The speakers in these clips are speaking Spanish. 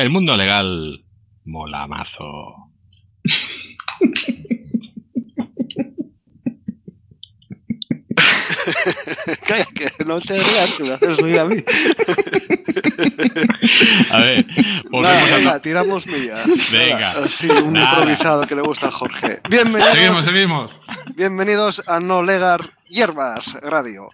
El mundo legal mola mazo. Calla, que no te rías, que me haces reír a mí. A ver, venga, tiramos millas. Venga. Sí, un improvisado que le gusta a Jorge. Bienvenidos. Seguimos. Bienvenidos a No Legar Hierbas Radio.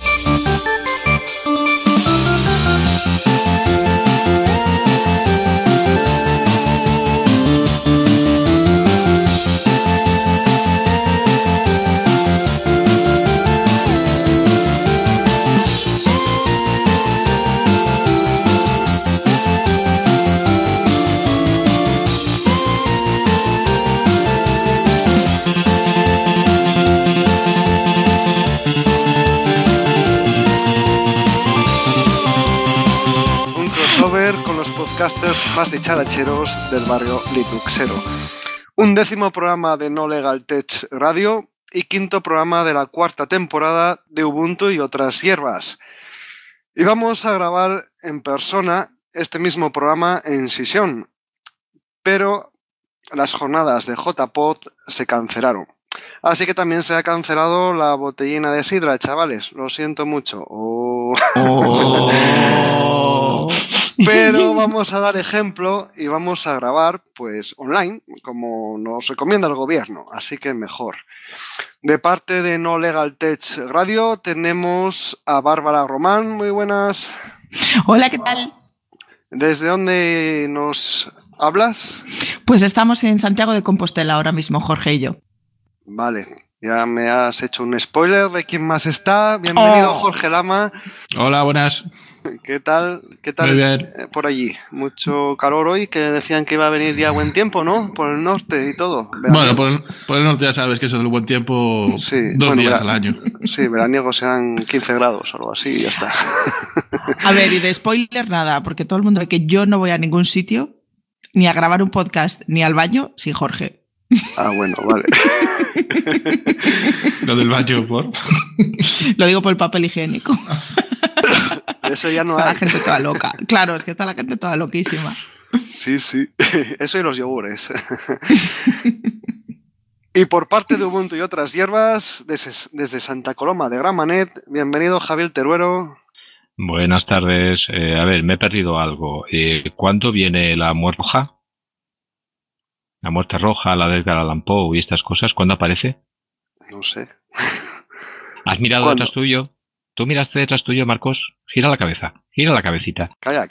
Con los podcasters más dicharacheros del barrio Linuxero. 11º programa de No Legal Tech Radio y 5º programa de la 4ª temporada de Ubuntu y otras hierbas. Y vamos a grabar en persona este mismo programa en Sisión, pero las jornadas de JPod se cancelaron. Así que también se ha cancelado la botellina de sidra, chavales. Lo siento mucho. Pero vamos a dar ejemplo y vamos a grabar pues online, como nos recomienda el gobierno, así que mejor. De parte de No Legal Tech Radio tenemos a Bárbara Román. Muy buenas. Hola, ¿qué tal? ¿Desde dónde nos hablas? Pues estamos en Santiago de Compostela ahora mismo, Jorge y yo. Vale, ya me has hecho un spoiler de quién más está. Bienvenido, Jorge Lama. Hola, buenas. ¿Qué tal? Muy bien. Por allí? Mucho calor hoy, que decían que iba a venir ya buen tiempo, ¿no? Por el norte y todo. Veraniego. Bueno, por el norte ya sabes que eso del buen tiempo, sí, dos días al año. Sí, veraniego serán 15 grados o algo así y ya está. A ver, y de spoiler nada, porque todo el mundo ve que yo no voy a ningún sitio, ni a grabar un podcast, ni al baño, sin Jorge. Ah, bueno, vale. Lo del baño, ¿por? Lo digo por el papel higiénico. Eso ya no está hay. La gente toda loca. Claro, es que está la gente toda loquísima. Sí. Eso y los yogures. Y por parte de Ubuntu y otras hierbas, desde Santa Coloma de Gramenet, bienvenido Javier Teruero. Buenas tardes. A ver, me he perdido algo. ¿Cuándo viene la muerte roja? La muerte roja, la de Edgar Allan Poe y estas cosas, ¿cuándo aparece? No sé. ¿Has mirado ¿Cuándo? detrás tuyo? ¿Tú miraste detrás tuyo, Marcos? Gira la cabeza, gira la cabecita. Calla.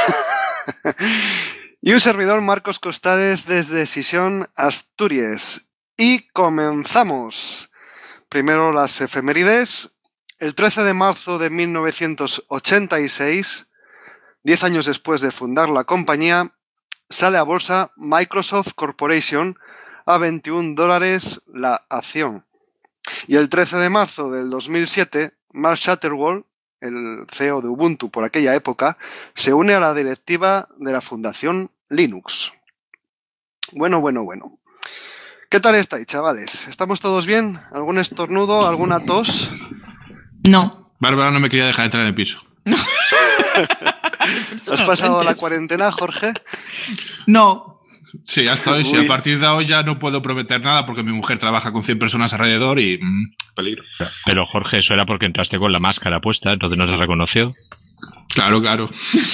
Y un servidor, Marcos Costales, desde Sisión, Asturias. Y comenzamos. Primero las efemérides. El 13 de marzo de 1986, 10 años después de fundar la compañía, sale a bolsa Microsoft Corporation a $21 la acción. Y el 13 de marzo del 2007, Mark Shatterwall, el CEO de Ubuntu por aquella época, se une a la directiva de la Fundación Linux. Bueno. ¿Qué tal estáis, chavales? ¿Estamos todos bien? ¿Algún estornudo? ¿Alguna tos? No. Bárbara no me quería dejar entrar en el piso. ¿Has pasado la cuarentena, Jorge? No. Sí, hasta hoy. Sí, a partir de hoy ya no puedo prometer nada porque mi mujer trabaja con 100 personas alrededor y peligro. Pero Jorge, eso era porque entraste con la máscara puesta, entonces no te reconoció. Claro.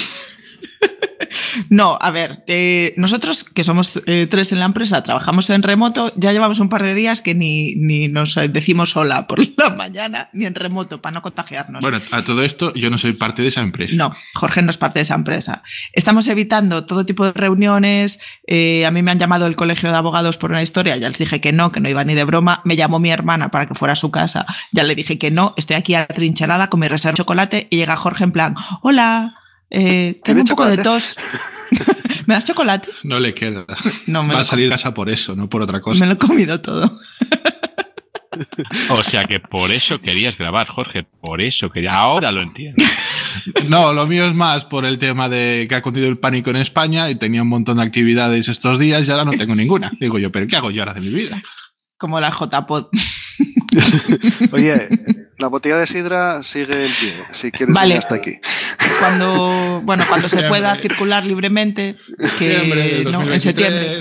No, a ver, nosotros que somos 3 en la empresa, trabajamos en remoto, ya llevamos un par de días que ni nos decimos hola por la mañana, ni en remoto, para no contagiarnos. Bueno, a todo esto yo no soy parte de esa empresa. No, Jorge no es parte de esa empresa. Estamos evitando todo tipo de reuniones. A mí me han llamado el colegio de abogados por una historia, ya les dije que no iba ni de broma. Me llamó mi hermana para que fuera a su casa, ya le dije que no, estoy aquí atrincherada con mi reserva de chocolate y llega Jorge en plan, hola. Tengo un poco de tos. ¿Me das chocolate? No le queda. No, va a salir de casa por eso, no por otra cosa. Me lo he comido todo. O sea que por eso querías grabar, Jorge. Por eso quería. Ahora lo entiendo. No, lo mío es más por el tema de que ha cundido el pánico en España y tenía un montón de actividades estos días y ahora no tengo ninguna. Digo yo, ¿pero qué hago yo ahora de mi vida? Como la JPod. Oye, la botella de sidra sigue en pie, si quieres vale. hasta aquí. cuando se pueda circular libremente, que no, en septiembre.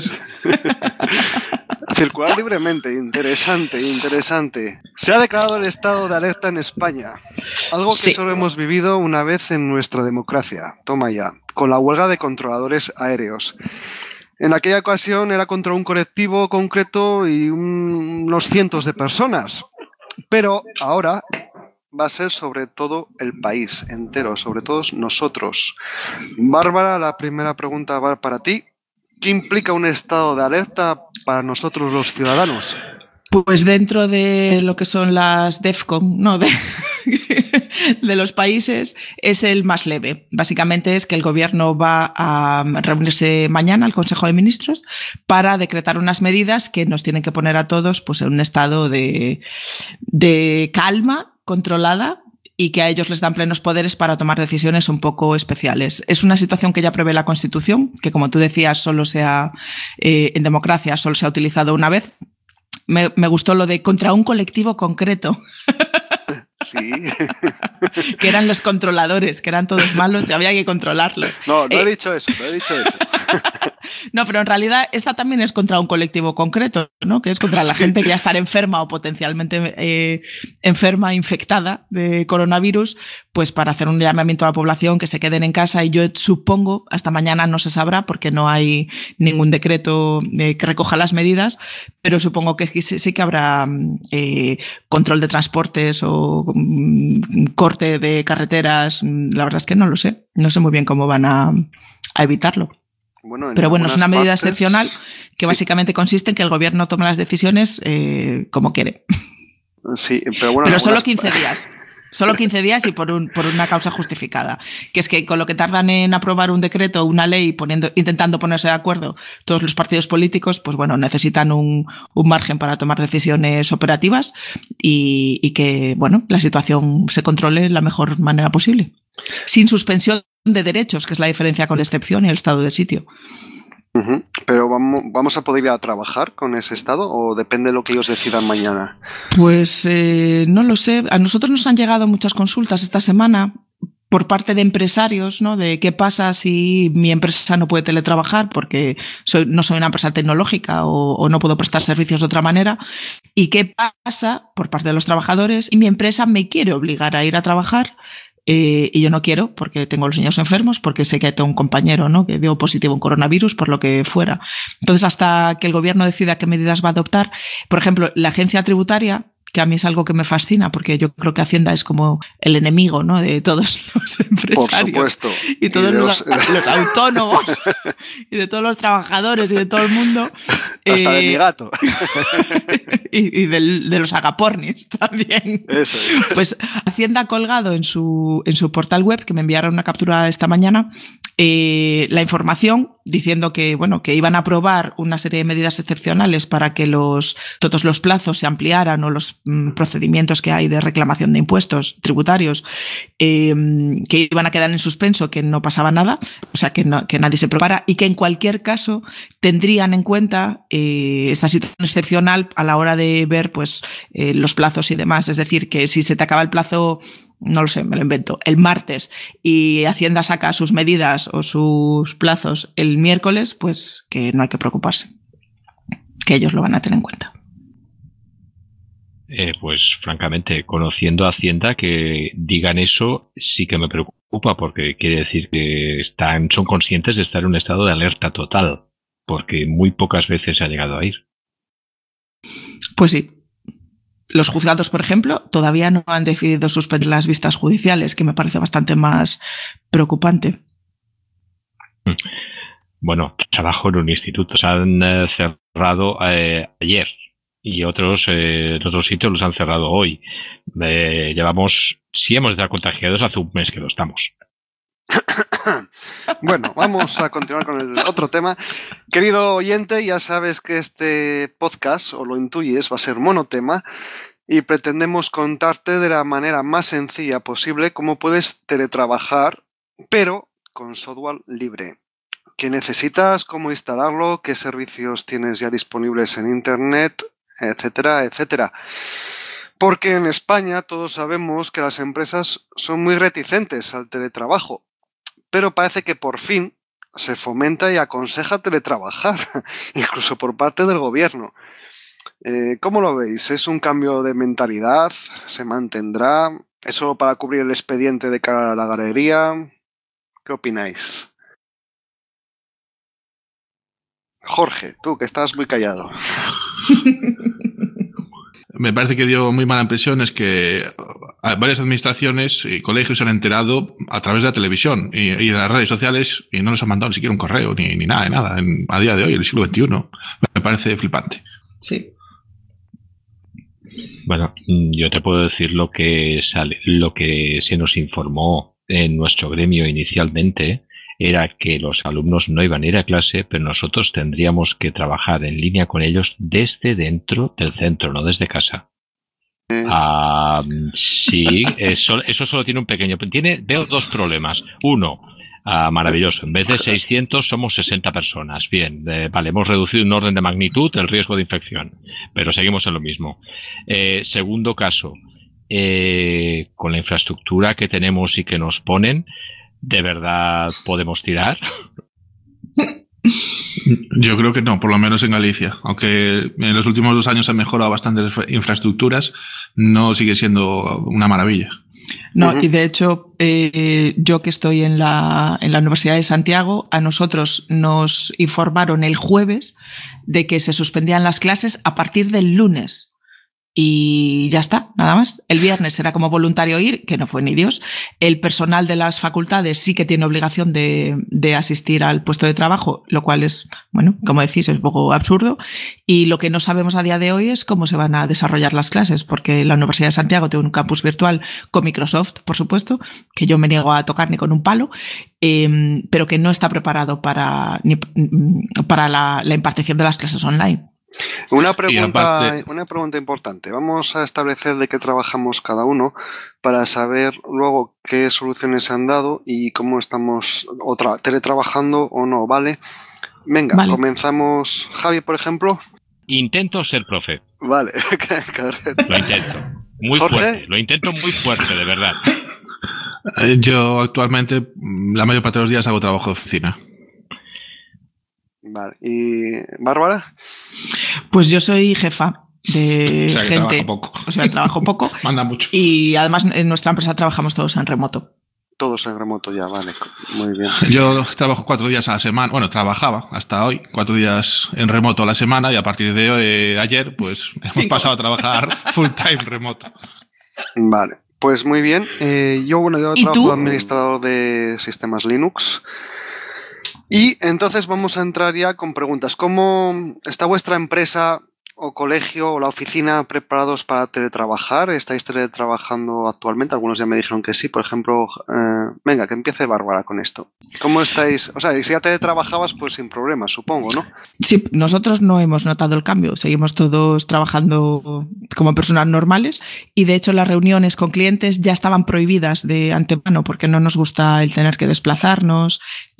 Circular libremente, interesante. Se ha declarado el estado de alerta en España, algo que solo hemos vivido una vez en nuestra democracia. Toma ya, con la huelga de controladores aéreos. En aquella ocasión era contra un colectivo concreto y unos cientos de personas, pero ahora va a ser sobre todo el país entero, sobre todos nosotros. Bárbara, la primera pregunta va para ti. ¿Qué implica un estado de alerta para nosotros los ciudadanos? Pues dentro de lo que son las DEFCON, ¿no? de los países, es el más leve. Básicamente es que el gobierno va a reunirse mañana al Consejo de Ministros para decretar unas medidas que nos tienen que poner a todos pues, en un estado de calma controlada, y que a ellos les dan plenos poderes para tomar decisiones un poco especiales. Es una situación que ya prevé la Constitución, que como tú decías, en democracia solo se ha utilizado una vez. Me gustó lo de contra un colectivo concreto. Sí. Que eran los controladores, que eran todos malos y había que controlarlos. No he dicho eso. No, pero en realidad esta también es contra un colectivo concreto, ¿no? Que es contra la gente que ya está enferma o potencialmente enferma, infectada de coronavirus, pues para hacer un llamamiento a la población que se queden en casa, y yo supongo, hasta mañana no se sabrá porque no hay ningún decreto que recoja las medidas, pero supongo que sí que habrá control de transportes o corte de carreteras. La verdad es que no lo sé. No sé muy bien cómo van a evitarlo. Pero bueno, es una medida excepcional que básicamente consiste en que el gobierno tome las decisiones como quiere. Sí, pero solo 15 días. Solo 15 días y por una causa justificada. Que es que con lo que tardan en aprobar un decreto o una ley intentando ponerse de acuerdo todos los partidos políticos, pues bueno, necesitan un margen para tomar decisiones operativas y que, bueno, la situación se controle de la mejor manera posible. Sin suspensión de derechos, que es la diferencia con la excepción y el estado de sitio. Uh-huh. Pero ¿vamos a poder ir a trabajar con ese estado o depende de lo que ellos decidan mañana? Pues no lo sé. A nosotros nos han llegado muchas consultas esta semana por parte de empresarios, ¿no? De qué pasa si mi empresa no puede teletrabajar porque no soy una empresa tecnológica o no puedo prestar servicios de otra manera. ¿Y qué pasa por parte de los trabajadores? Y mi empresa me quiere obligar a ir a trabajar. Y yo no quiero porque tengo los niños enfermos, porque sé que tengo un compañero, ¿no? Que dio positivo en coronavirus, por lo que fuera. Entonces, hasta que el gobierno decida qué medidas va a adoptar, por ejemplo, la agencia tributaria, que a mí es algo que me fascina, porque yo creo que Hacienda es como el enemigo, ¿no? De todos los empresarios. Por supuesto. Y todos los autónomos, y de todos los trabajadores, y de todo el mundo. Hasta de mi gato. y de los agapornis también. Eso es. Pues Hacienda ha colgado en su portal web, que me enviaron una captura esta mañana, la información diciendo que, bueno, que iban a aprobar una serie de medidas excepcionales para que todos los plazos se ampliaran o los procedimientos que hay de reclamación de impuestos tributarios que iban a quedar en suspenso, que no pasaba nada, o sea, que nadie se preocupara y que en cualquier caso tendrían en cuenta esta situación excepcional a la hora de ver pues los plazos y demás. Es decir, que si se te acaba el plazo, no lo sé, me lo invento, el martes y Hacienda saca sus medidas o sus plazos el miércoles, pues que no hay que preocuparse, que ellos lo van a tener en cuenta. Pues francamente, conociendo a Hacienda, que digan eso sí que me preocupa, porque quiere decir que son conscientes de estar en un estado de alerta total, porque muy pocas veces se ha llegado a ir. Pues sí. Los juzgados, por ejemplo, todavía no han decidido suspender las vistas judiciales, que me parece bastante más preocupante. Bueno, trabajo en un instituto. Se han cerrado ayer y otros sitios los han cerrado hoy. Si hemos estado contagiados, hace un mes que lo estamos. Bueno, vamos a continuar con el otro tema. Querido oyente, ya sabes que este podcast, o lo intuyes, va a ser monotema y pretendemos contarte de la manera más sencilla posible cómo puedes teletrabajar, pero con software libre. ¿Qué necesitas? ¿Cómo instalarlo? ¿Qué servicios tienes ya disponibles en Internet? Etcétera, etcétera. Porque en España todos sabemos que las empresas son muy reticentes al teletrabajo, pero parece que por fin se fomenta y aconseja teletrabajar, incluso por parte del gobierno. ¿Cómo lo veis? ¿Es un cambio de mentalidad? ¿Se mantendrá? ¿Es solo para cubrir el expediente de cara a la galería? ¿Qué opináis? Jorge, tú que estás muy callado. Me parece que dio muy mala impresión es que varias administraciones y colegios se han enterado a través de la televisión y de las redes sociales y no les han mandado ni siquiera un correo ni nada de nada a día de hoy, en el siglo XXI. Me parece flipante. Sí. Bueno, yo te puedo decir lo que se nos informó en nuestro gremio inicialmente era que los alumnos no iban a ir a clase, pero nosotros tendríamos que trabajar en línea con ellos desde dentro del centro, no desde casa. Sí, eso solo tiene un pequeño... Veo dos problemas. Uno, maravilloso, en vez de 600 somos 60 personas. Bien, vale, hemos reducido un orden de magnitud el riesgo de infección, pero seguimos en lo mismo. Segundo caso, con la infraestructura que tenemos y que nos ponen, ¿de verdad podemos tirar? Yo creo que no, por lo menos en Galicia. Aunque en los últimos 2 años han mejorado bastante las infraestructuras, no sigue siendo una maravilla. No, y de hecho, yo que estoy en la Universidad de Santiago, a nosotros nos informaron el jueves de que se suspendían las clases a partir del lunes. Y ya está, nada más. El viernes era como voluntario ir, que no fue ni Dios. El personal de las facultades sí que tiene obligación de asistir al puesto de trabajo, lo cual es, bueno, como decís, es un poco absurdo. Y lo que no sabemos a día de hoy es cómo se van a desarrollar las clases, porque la Universidad de Santiago tiene un campus virtual con Microsoft, por supuesto, que yo me niego a tocar ni con un palo, pero que no está preparado para la impartición de las clases online. Una pregunta importante. Vamos a establecer de qué trabajamos cada uno para saber luego qué soluciones se han dado y cómo estamos teletrabajando o no, ¿vale? Venga, vale. Comenzamos. Javi, por ejemplo. Intento ser profe. Vale, correcto. Lo intento. Muy Jorge. Fuerte. Lo intento muy fuerte, de verdad. Yo actualmente, la mayor parte de los días hago trabajo de oficina. Vale. ¿Y Bárbara? Pues yo soy jefa de gente. Trabajo poco. Manda mucho. Y además en nuestra empresa trabajamos todos en remoto. Todos en remoto ya, vale. Muy bien. Yo trabajo 4 días a la semana. Bueno, trabajaba hasta hoy 4 días en remoto a la semana y a partir de hoy, ayer, pues hemos pasado a trabajar full time remoto. Vale. Pues muy bien. Yo trabajo administrador de sistemas Linux. Y entonces vamos a entrar ya con preguntas. ¿Cómo está vuestra empresa o colegio o la oficina preparados para teletrabajar? ¿Estáis teletrabajando actualmente? Algunos ya me dijeron que sí. Por ejemplo, venga, que empiece Bárbara con esto. ¿Cómo estáis? O sea, si ya teletrabajabas, pues sin problemas, supongo, ¿no? Sí, nosotros no hemos notado el cambio. Seguimos todos trabajando como personas normales y de hecho las reuniones con clientes ya estaban prohibidas de antemano porque no nos gusta el tener que desplazarnos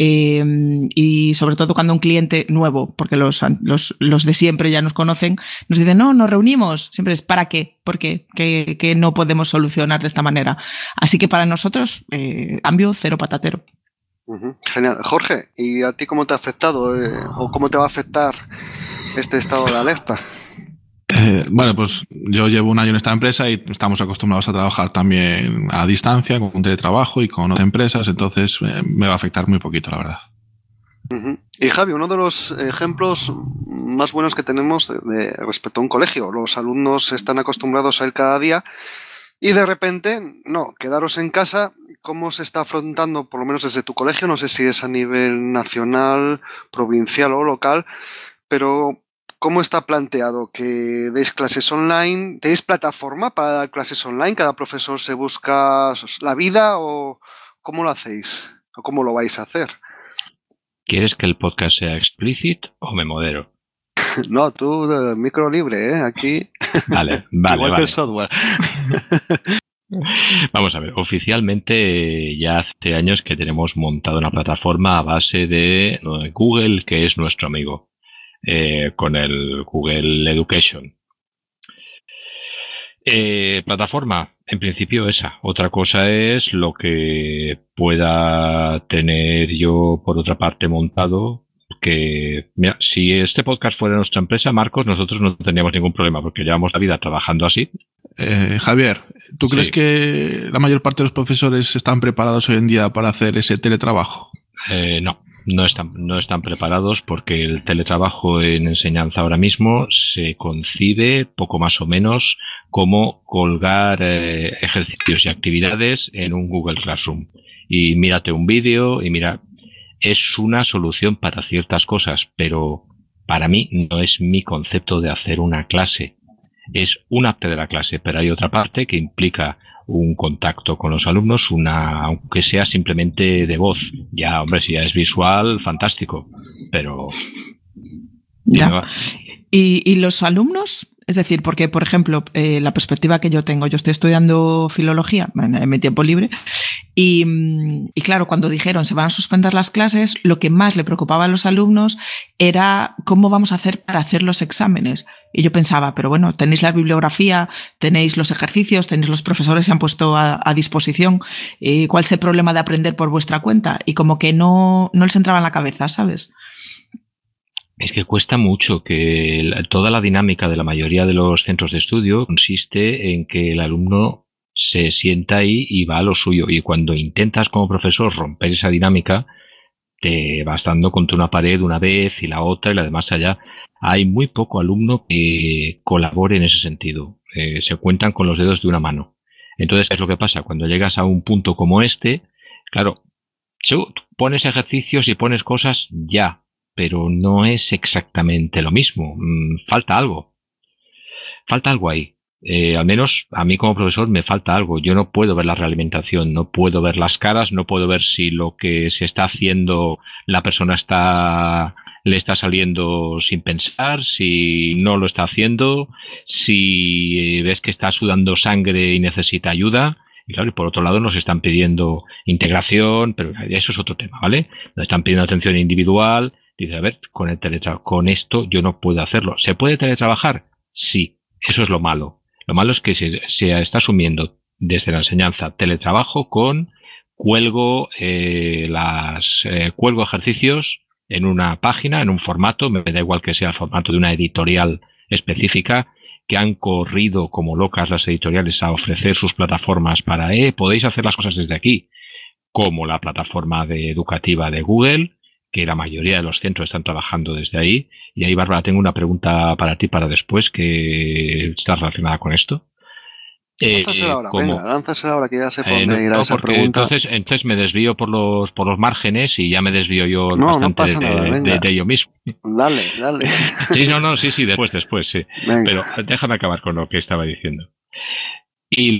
y sobre todo cuando un cliente nuevo, porque los de siempre ya nos conocen, nos dicen, no, nos reunimos. Siempre es, ¿para qué? ¿Por qué? ¿Qué no podemos solucionar de esta manera? Así que para nosotros, cambio cero patatero. Genial. Jorge, ¿y a ti cómo te ha afectado o cómo te va a afectar este estado de alerta? Bueno, pues yo llevo 1 año en esta empresa y estamos acostumbrados a trabajar también a distancia, con teletrabajo y con otras empresas, entonces me va a afectar muy poquito, la verdad. Y Javi, uno de los ejemplos más buenos que tenemos respecto a un colegio. Los alumnos están acostumbrados a ir cada día y de repente, no, quedaros en casa. ¿Cómo se está afrontando, por lo menos desde tu colegio? No sé si es a nivel nacional, provincial o local, pero ¿cómo está planteado? ¿Que deis clases online? ¿Tenéis plataforma para dar clases online? ¿Cada profesor se busca la vida o cómo lo hacéis? ¿O cómo lo vais a hacer? ¿Quieres que el podcast sea explícito o me modero? No, tú, micro libre, Aquí. Vale. Igual que el software. Vamos a ver, oficialmente ya hace años que tenemos montado una plataforma a base de Google, que es nuestro amigo, con el Google Education. Plataforma, en principio esa. Otra cosa es lo que pueda tener yo por otra parte montado. Que, mira, si este podcast fuera nuestra empresa, Marcos, nosotros no tendríamos ningún problema porque llevamos la vida trabajando así. Javier, ¿tú crees Sí. que la mayor parte de los profesores están preparados hoy en día para hacer ese teletrabajo? No están preparados porque el teletrabajo en enseñanza ahora mismo se concibe poco más o menos como colgar ejercicios y actividades en un Google Classroom. Y mírate un vídeo y mira, es una solución para ciertas cosas, pero para mí no es mi concepto de hacer una clase. Es una parte de la clase, pero hay otra parte que implica un contacto con los alumnos, aunque sea simplemente de voz. Ya, hombre, si ya es visual, fantástico, pero... Ya. ¿Y los alumnos? Es decir, porque, por ejemplo, la perspectiva que yo tengo, yo estoy estudiando filología en mi tiempo libre y claro, cuando dijeron se van a suspender las clases, lo que más le preocupaba a los alumnos era cómo vamos a hacer para hacer los exámenes. Y yo pensaba, pero bueno, tenéis la bibliografía, tenéis los ejercicios, tenéis los profesores se han puesto a disposición. ¿Cuál es el problema de aprender por vuestra cuenta? Y como que no les entraba en la cabeza, ¿sabes? Es que cuesta mucho, que toda la dinámica de la mayoría de los centros de estudio consiste en que el alumno se sienta ahí y va a lo suyo. Y cuando intentas como profesor romper esa dinámica, te vas dando contra una pared una vez y la otra y la demás allá. Hay muy poco alumno que colabore en ese sentido. Se cuentan con los dedos de una mano. Entonces, ¿qué es lo que pasa? Cuando llegas a un punto como este, claro, tú pones ejercicios y pones cosas ya, pero no es exactamente lo mismo. Falta algo. Falta algo ahí. Al menos a mí como profesor me falta algo. Yo no puedo ver la realimentación, no puedo ver las caras, no puedo ver si lo que se está haciendo la persona le está saliendo sin pensar, si no lo está haciendo, si ves que está sudando sangre y necesita ayuda. Y claro, y por otro lado nos están pidiendo integración, pero eso es otro tema, ¿vale? Nos están pidiendo atención individual. Dice, a ver, con esto yo no puedo hacerlo. ¿Se puede teletrabajar? Sí, eso es lo malo. Lo malo es que se está asumiendo desde la enseñanza teletrabajo con cuelgo cuelgo ejercicios en una página, en un formato, me da igual que sea el formato de una editorial específica, que han corrido como locas las editoriales a ofrecer sus plataformas para, podéis hacer las cosas desde aquí, como la plataforma educativa de Google, que la mayoría de los centros están trabajando desde ahí. Y ahí, Bárbara, tengo una pregunta para ti para después que está relacionada con esto. Lánzasela ahora, venga, lánzasela ahora que ya sé por dónde irá esa porque pregunta. Entonces me desvío por los márgenes y ya me desvío yo No bastante pasa nada, de ello mismo. Dale. Sí, después, sí. Venga. Pero déjame acabar con lo que estaba diciendo. Y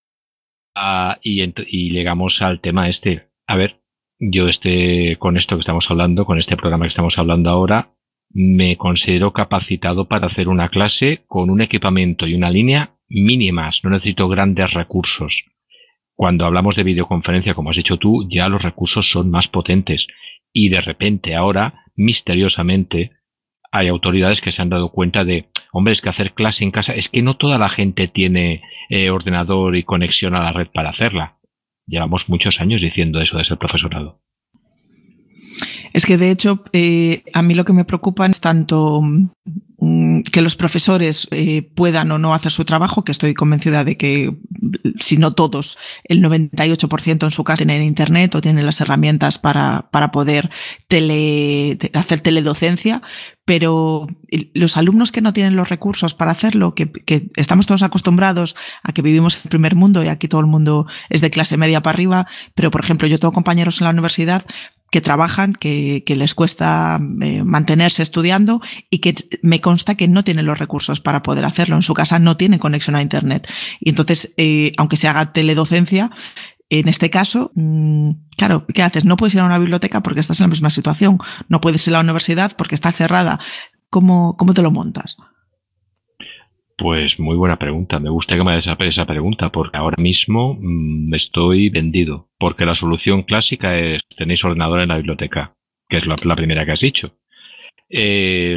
llegamos al tema este. A ver, yo con esto que estamos hablando, con este programa que estamos hablando ahora, me considero capacitado para hacer una clase con un equipamiento y una línea mínimas. No necesito grandes recursos. Cuando hablamos de videoconferencia, como has dicho tú, ya los recursos son más potentes. Y de repente ahora, misteriosamente, hay autoridades que se han dado cuenta de, hombre, es que hacer clase en casa, es que no toda la gente tiene ordenador y conexión a la red para hacerla. Llevamos muchos años diciendo eso de ser profesorado. Es que, de hecho, a mí lo que me preocupa es tanto que los profesores puedan o no hacer su trabajo, que estoy convencida de que, si no todos, el 98% en su casa tienen internet o tienen las herramientas para poder hacer teledocencia, pero los alumnos que no tienen los recursos para hacerlo, que estamos todos acostumbrados a que vivimos en el primer mundo y aquí todo el mundo es de clase media para arriba, pero, por ejemplo, yo tengo compañeros en la universidad que trabajan, que les cuesta mantenerse estudiando y que me consta que no tienen los recursos para poder hacerlo. En su casa no tienen conexión a internet. Y entonces, aunque se haga teledocencia, en este caso, claro, ¿qué haces? No puedes ir a una biblioteca porque estás en la misma situación. No puedes ir a la universidad porque está cerrada. ¿Cómo te lo montas? Pues muy buena pregunta. Me gusta que me hagas esa pregunta porque ahora mismo estoy vendido. Porque la solución clásica es tenéis ordenador en la biblioteca, que es la primera que has dicho.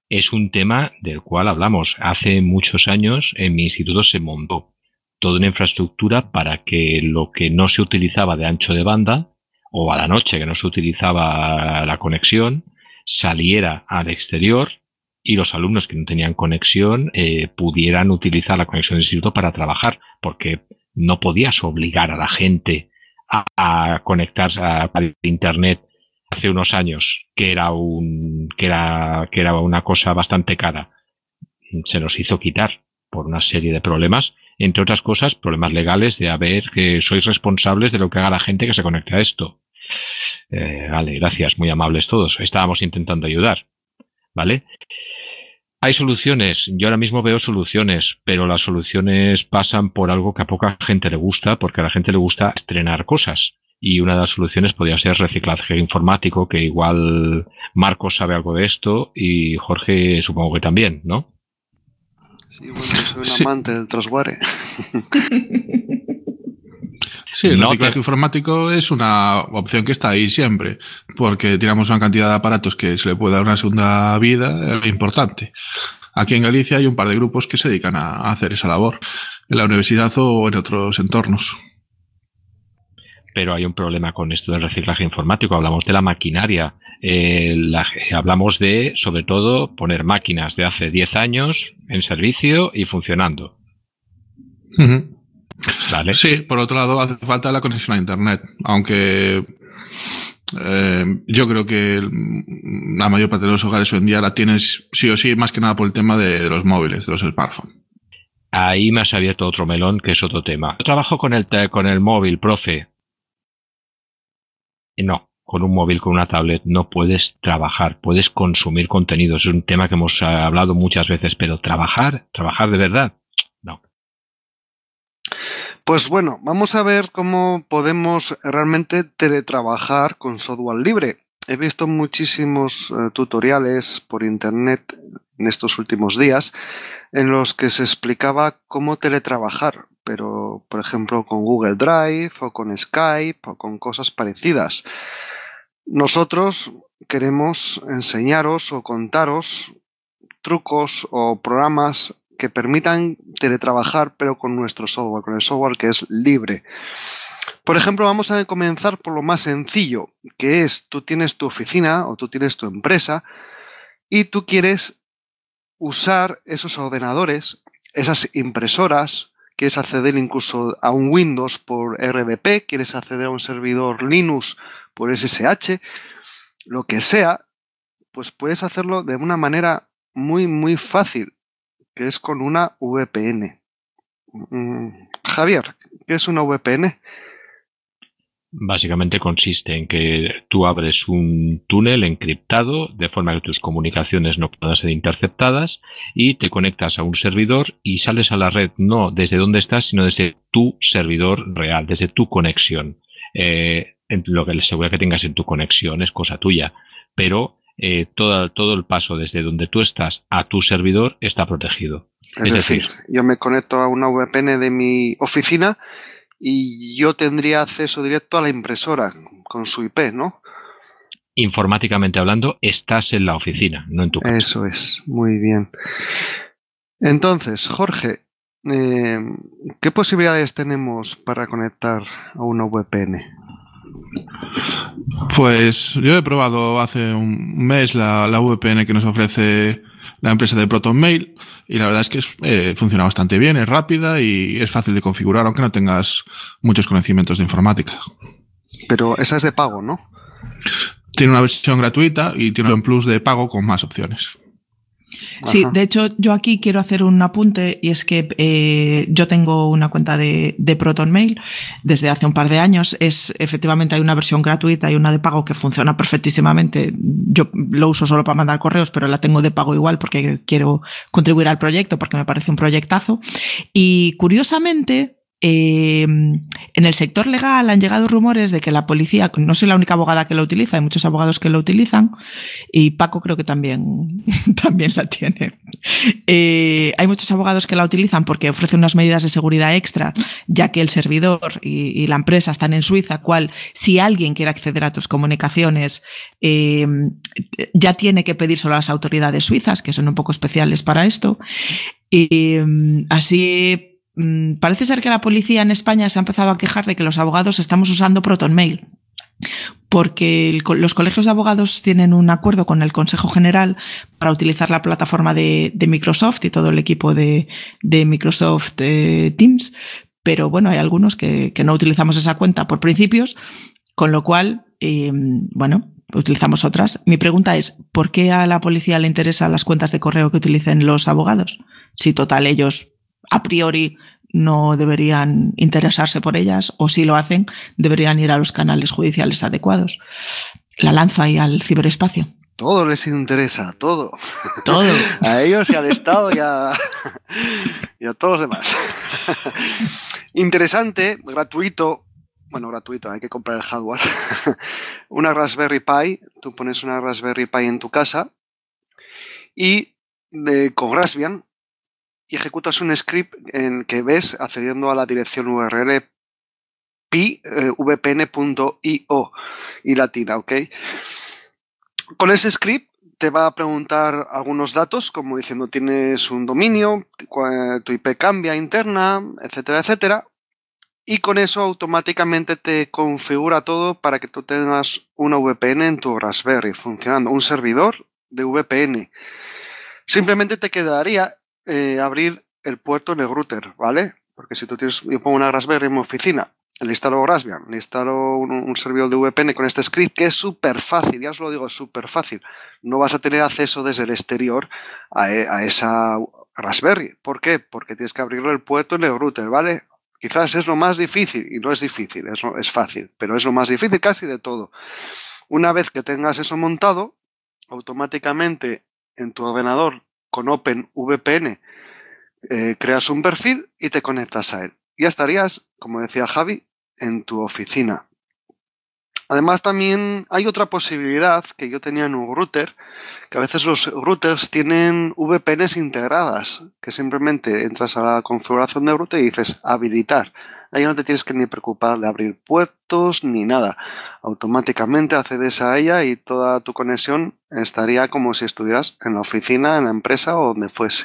es un tema del cual hablamos. Hace muchos años en mi instituto se montó toda una infraestructura para que lo que no se utilizaba de ancho de banda, o a la noche que no se utilizaba la conexión, saliera al exterior y los alumnos que no tenían conexión pudieran utilizar la conexión del instituto para trabajar, porque no podías obligar a la gente a conectarse a internet hace unos años, que era una cosa bastante cara. Se nos hizo quitar por una serie de problemas, entre otras cosas, problemas legales de a ver que sois responsables de lo que haga la gente que se conecte a esto. Vale, gracias, muy amables todos. Estábamos intentando ayudar, ¿vale? Hay soluciones, yo ahora mismo veo soluciones, pero las soluciones pasan por algo que a poca gente le gusta, porque a la gente le gusta estrenar cosas. Y una de las soluciones podría ser reciclaje informático, que igual Marcos sabe algo de esto y Jorge supongo que también, ¿no? Sí, bueno, yo soy un amante del trasware. Sí, el reciclaje informático es una opción que está ahí siempre, porque tiramos una cantidad de aparatos que se le puede dar una segunda vida importante. Aquí en Galicia hay un par de grupos que se dedican a hacer esa labor, en la universidad o en otros entornos. Pero hay un problema con esto del reciclaje informático. Hablamos de la maquinaria. Hablamos de, sobre todo, poner máquinas de hace 10 años en servicio y funcionando. Uh-huh. ¿Vale? Sí, por otro lado hace falta la conexión a Internet, aunque yo creo que la mayor parte de los hogares hoy en día la tienes sí o sí, más que nada por el tema de los móviles, de los smartphones. Ahí me has abierto otro melón, que es otro tema. Yo trabajo con el móvil, profe. No, con un móvil, con una tablet, no puedes trabajar, puedes consumir contenidos. Es un tema que hemos hablado muchas veces, pero trabajar de verdad, no. Pues bueno, vamos a ver cómo podemos realmente teletrabajar con software libre. He visto muchísimos tutoriales por internet en estos últimos días en los que se explicaba cómo teletrabajar, pero por ejemplo con Google Drive o con Skype o con cosas parecidas. Nosotros queremos enseñaros o contaros trucos o programas que permitan teletrabajar, pero con nuestro software, con el software que es libre. Por ejemplo, vamos a comenzar por lo más sencillo, que es, tú tienes tu oficina o tú tienes tu empresa y tú quieres usar esos ordenadores, esas impresoras, quieres acceder incluso a un Windows por RDP, quieres acceder a un servidor Linux por SSH, lo que sea, pues puedes hacerlo de una manera muy, muy fácil, que es con una VPN. Javier, ¿qué es una VPN? Básicamente consiste en que tú abres un túnel encriptado de forma que tus comunicaciones no puedan ser interceptadas y te conectas a un servidor y sales a la red no desde donde estás, sino desde tu servidor real, desde tu conexión. Lo que la seguridad que tengas en tu conexión es cosa tuya, pero todo el paso desde donde tú estás a tu servidor está protegido. Es decir, yo me conecto a una VPN de mi oficina y yo tendría acceso directo a la impresora con su IP, ¿no? Informáticamente hablando, estás en la oficina, no en tu casa. Eso es, muy bien. Entonces, Jorge, ¿qué posibilidades tenemos para conectar a una VPN? Pues yo he probado hace un mes la VPN que nos ofrece la empresa de ProtonMail y la verdad es que funciona bastante bien, es rápida y es fácil de configurar aunque no tengas muchos conocimientos de informática. Pero esa es de pago, ¿no? Tiene una versión gratuita y tiene un plus de pago con más opciones. Sí, Ajá. de hecho yo aquí quiero hacer un apunte y es que yo tengo una cuenta de ProtonMail desde hace un par de años. Efectivamente hay una versión gratuita y una de pago que funciona perfectísimamente. Yo lo uso solo para mandar correos, pero la tengo de pago igual porque quiero contribuir al proyecto porque me parece un proyectazo. Y curiosamente En el sector legal han llegado rumores de que la policía, no soy la única abogada que lo utiliza, hay muchos abogados que lo utilizan y Paco creo que también la tiene. Hay muchos abogados que la utilizan porque ofrece unas medidas de seguridad extra, ya que el servidor y la empresa están en Suiza, cual si alguien quiere acceder a tus comunicaciones ya tiene que pedírselo a las autoridades suizas, que son un poco especiales para esto. Y así parece ser que la policía en España se ha empezado a quejar de que los abogados estamos usando ProtonMail, porque los colegios de abogados tienen un acuerdo con el Consejo General para utilizar la plataforma de Microsoft y todo el equipo de Microsoft Teams, pero bueno, hay algunos que no utilizamos esa cuenta por principios, con lo cual, utilizamos otras. Mi pregunta es, ¿por qué a la policía le interesan las cuentas de correo que utilicen los abogados? Si total ellos a priori no deberían interesarse por ellas, o si lo hacen, deberían ir a los canales judiciales adecuados. La lanzo ahí al ciberespacio. Todo les interesa, todo. Todo. A ellos y al Estado y a todos los demás. Interesante, gratuito. Bueno, gratuito, hay que comprar el hardware. Una Raspberry Pi, tú pones una Raspberry Pi en tu casa y con Raspbian y ejecutas un script en que ves accediendo a la dirección URL vpn.io y latina, ¿ok? Con ese script te va a preguntar algunos datos, como diciendo tienes un dominio, tu IP cambia interna, etcétera, etcétera. Y con eso automáticamente te configura todo para que tú tengas una VPN en tu Raspberry funcionando, un servidor de VPN. Simplemente te quedaría abrir el puerto en el router, ¿vale? Porque si tú tienes, yo pongo una Raspberry en mi oficina, le instalo Raspbian, le instalo un servidor de VPN con este script que es súper fácil, ya os lo digo, es súper fácil. No vas a tener acceso desde el exterior a esa Raspberry. ¿Por qué? Porque tienes que abrirle el puerto en el router, ¿vale? Quizás es lo más difícil, y no es difícil, es fácil, pero es lo más difícil casi de todo. Una vez que tengas eso montado, automáticamente en tu ordenador con OpenVPN creas un perfil y te conectas a él. Ya estarías, como decía Javi, en tu oficina. Además, también hay otra posibilidad que yo tenía en un router, que a veces los routers tienen VPNs integradas, que simplemente entras a la configuración de router y dices habilitar. Ahí no te tienes que ni preocupar de abrir puertos ni nada. Automáticamente accedes a ella y toda tu conexión estaría como si estuvieras en la oficina, en la empresa o donde fuese.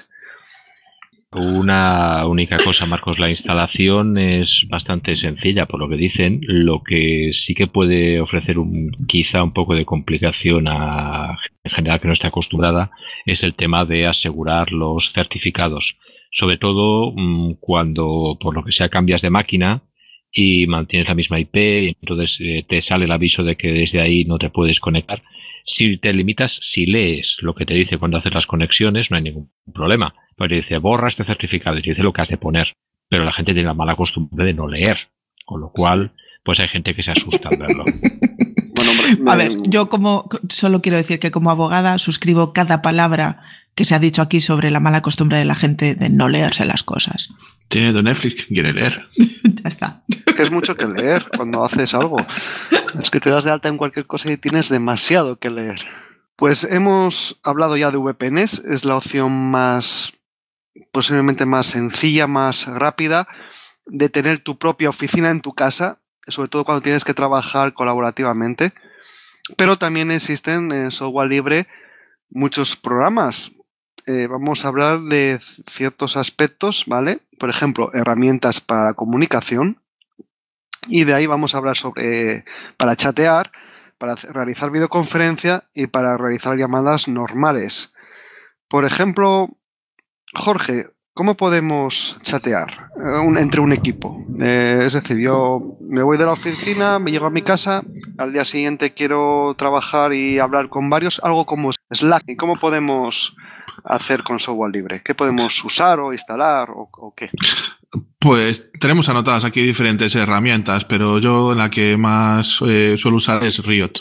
Una única cosa, Marcos, la instalación es bastante sencilla, por lo que dicen. Lo que sí que puede ofrecer quizá un poco de complicación a general que no esté acostumbrada es el tema de asegurar los certificados. Sobre todo cuando, por lo que sea, cambias de máquina y mantienes la misma IP, y entonces te sale el aviso de que desde ahí no te puedes conectar. Si te limitas, si lees lo que te dice cuando haces las conexiones, no hay ningún problema. Pero te dice, borra este certificado y te dice lo que has de poner. Pero la gente tiene la mala costumbre de no leer. Con lo cual, pues hay gente que se asusta al verlo. Bueno, hombre, a ver, yo solo quiero decir que como abogada suscribo cada palabra que se ha dicho aquí sobre la mala costumbre de la gente de no leerse las cosas. Tiene de Netflix, quiere leer. Ya está. Que es mucho que leer cuando haces algo. Es que te das de alta en cualquier cosa y tienes demasiado que leer. Pues hemos hablado ya de VPNs, es la opción posiblemente más sencilla, más rápida de tener tu propia oficina en tu casa, sobre todo cuando tienes que trabajar colaborativamente. Pero también existen en software libre muchos programas. Vamos a hablar de ciertos aspectos, ¿vale? Por ejemplo, herramientas para comunicación. Y de ahí vamos a hablar para chatear, para realizar videoconferencia y para realizar llamadas normales. Por ejemplo, Jorge, ¿cómo podemos chatear entre un equipo? Es decir, yo me voy de la oficina, me llego a mi casa, al día siguiente quiero trabajar y hablar con varios, algo como Slack. ¿Y cómo podemos hacer con software libre? ¿Qué podemos usar o instalar o qué? Pues tenemos anotadas aquí diferentes herramientas, pero yo la que más suelo usar es Riot.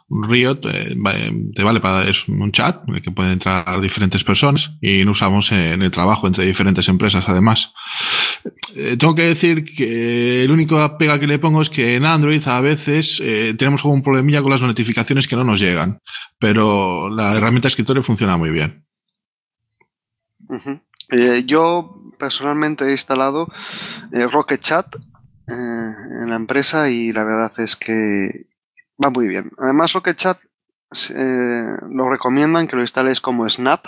Riot te vale para es un chat en el que pueden entrar diferentes personas y lo usamos en el trabajo entre diferentes empresas además. Tengo que decir que el único pega que le pongo es que en Android a veces tenemos algún problemilla con las notificaciones que no nos llegan, pero la herramienta de escritorio funciona muy bien. Uh-huh. Yo personalmente he instalado Rocket Chat en la empresa y la verdad es que va muy bien. Además, Rocket Chat lo recomiendan que lo instales como Snap.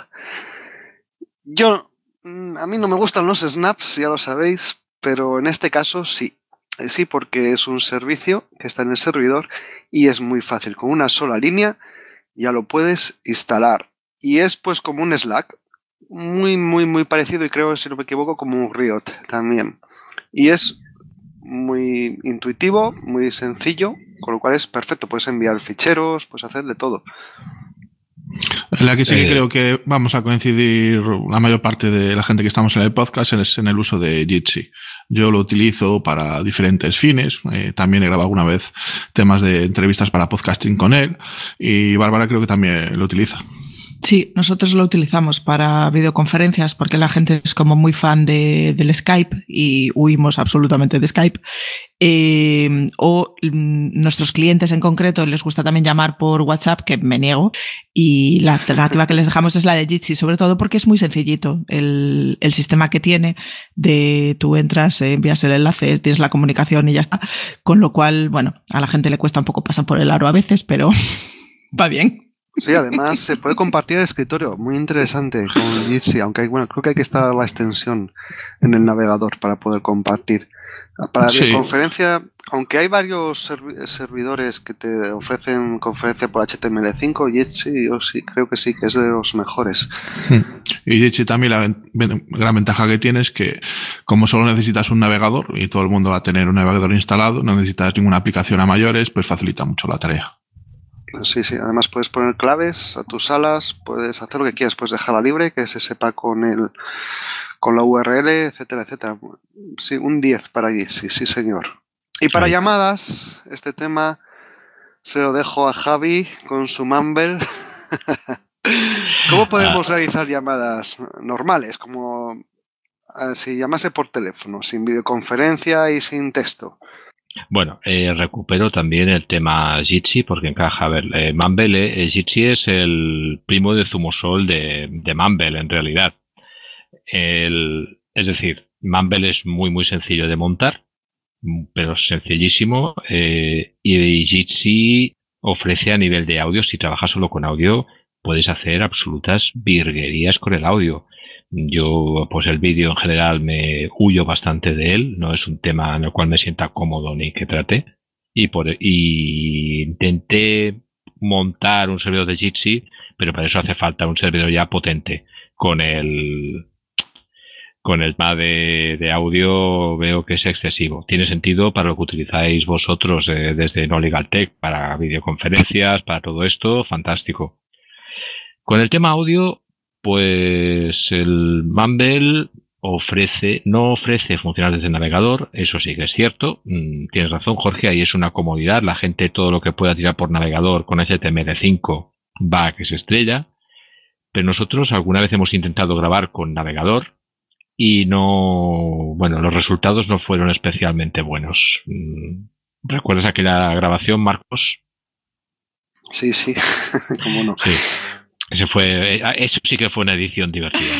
A mí no me gustan los snaps, ya lo sabéis, pero en este caso sí. Sí, porque es un servicio que está en el servidor y es muy fácil. Con una sola línea ya lo puedes instalar. Y es pues como un Slack, muy, muy, muy parecido y creo, si no me equivoco, como un Riot también. Y es muy intuitivo, muy sencillo, con lo cual es perfecto. Puedes enviar ficheros, puedes hacer de todo. La que sí que creo que vamos a coincidir la mayor parte de la gente que estamos en el podcast es en el uso de Jitsi. Yo lo utilizo para diferentes fines. También he grabado alguna vez temas de entrevistas para podcasting con él y Bárbara creo que también lo utiliza. Sí, nosotros lo utilizamos para videoconferencias porque la gente es como muy fan del Skype y huimos absolutamente de Skype. O nuestros clientes en concreto les gusta también llamar por WhatsApp, que me niego, y la alternativa que les dejamos es la de Jitsi, sobre todo porque es muy sencillito el sistema que tiene de tú entras, envías el enlace, tienes la comunicación y ya está, con lo cual, bueno, a la gente le cuesta un poco pasar por el aro a veces, pero va bien. Sí, además se puede compartir el escritorio, muy interesante con Jitsi, aunque creo que hay que instalar la extensión en el navegador para poder compartir. Para videoconferencia, aunque hay varios servidores que te ofrecen conferencia por HTML5, Jitsi yo sí creo que sí que es de los mejores. Y Jitsi también la gran ventaja que tiene es que como solo necesitas un navegador y todo el mundo va a tener un navegador instalado, no necesitas ninguna aplicación a mayores, pues facilita mucho la tarea. Sí, sí. Además puedes poner claves a tus salas, puedes hacer lo que quieras, puedes dejarla libre, que se sepa con la URL, etcétera, etcétera. Sí, un 10 para allí, sí, señor. Y para llamadas, este tema se lo dejo a Javi con su Mumble. ¿Cómo podemos realizar llamadas normales? Como si llamase por teléfono, sin videoconferencia y sin texto. Bueno, recupero también el tema Jitsi porque encaja. A ver, Mumble, Jitsi es el primo de Zumosol de Mumble en realidad. Es decir, Mumble es muy muy sencillo de montar, pero sencillísimo. Y Jitsi ofrece a nivel de audio, si trabajas solo con audio, puedes hacer absolutas virguerías con el audio. Yo, pues el vídeo en general me huyo bastante de él, no es un tema en el cual me sienta cómodo ni que trate. Y intenté montar un servidor de Jitsi, pero para eso hace falta un servidor ya potente. Con el tema de audio veo que es excesivo. Tiene sentido para lo que utilizáis vosotros desde No Legal Tech, para videoconferencias, para todo esto, fantástico. Con el tema audio, pues el Mumble no ofrece funcionar desde el navegador, eso sí que es cierto. Tienes razón, Jorge, ahí es una comodidad. La gente todo lo que pueda tirar por navegador con HTML5 va a que se estrella. Pero nosotros alguna vez hemos intentado grabar con navegador y los resultados no fueron especialmente buenos. ¿Recuerdas aquella grabación, Marcos? Sí, cómo no. Sí. Eso sí que fue una edición divertida.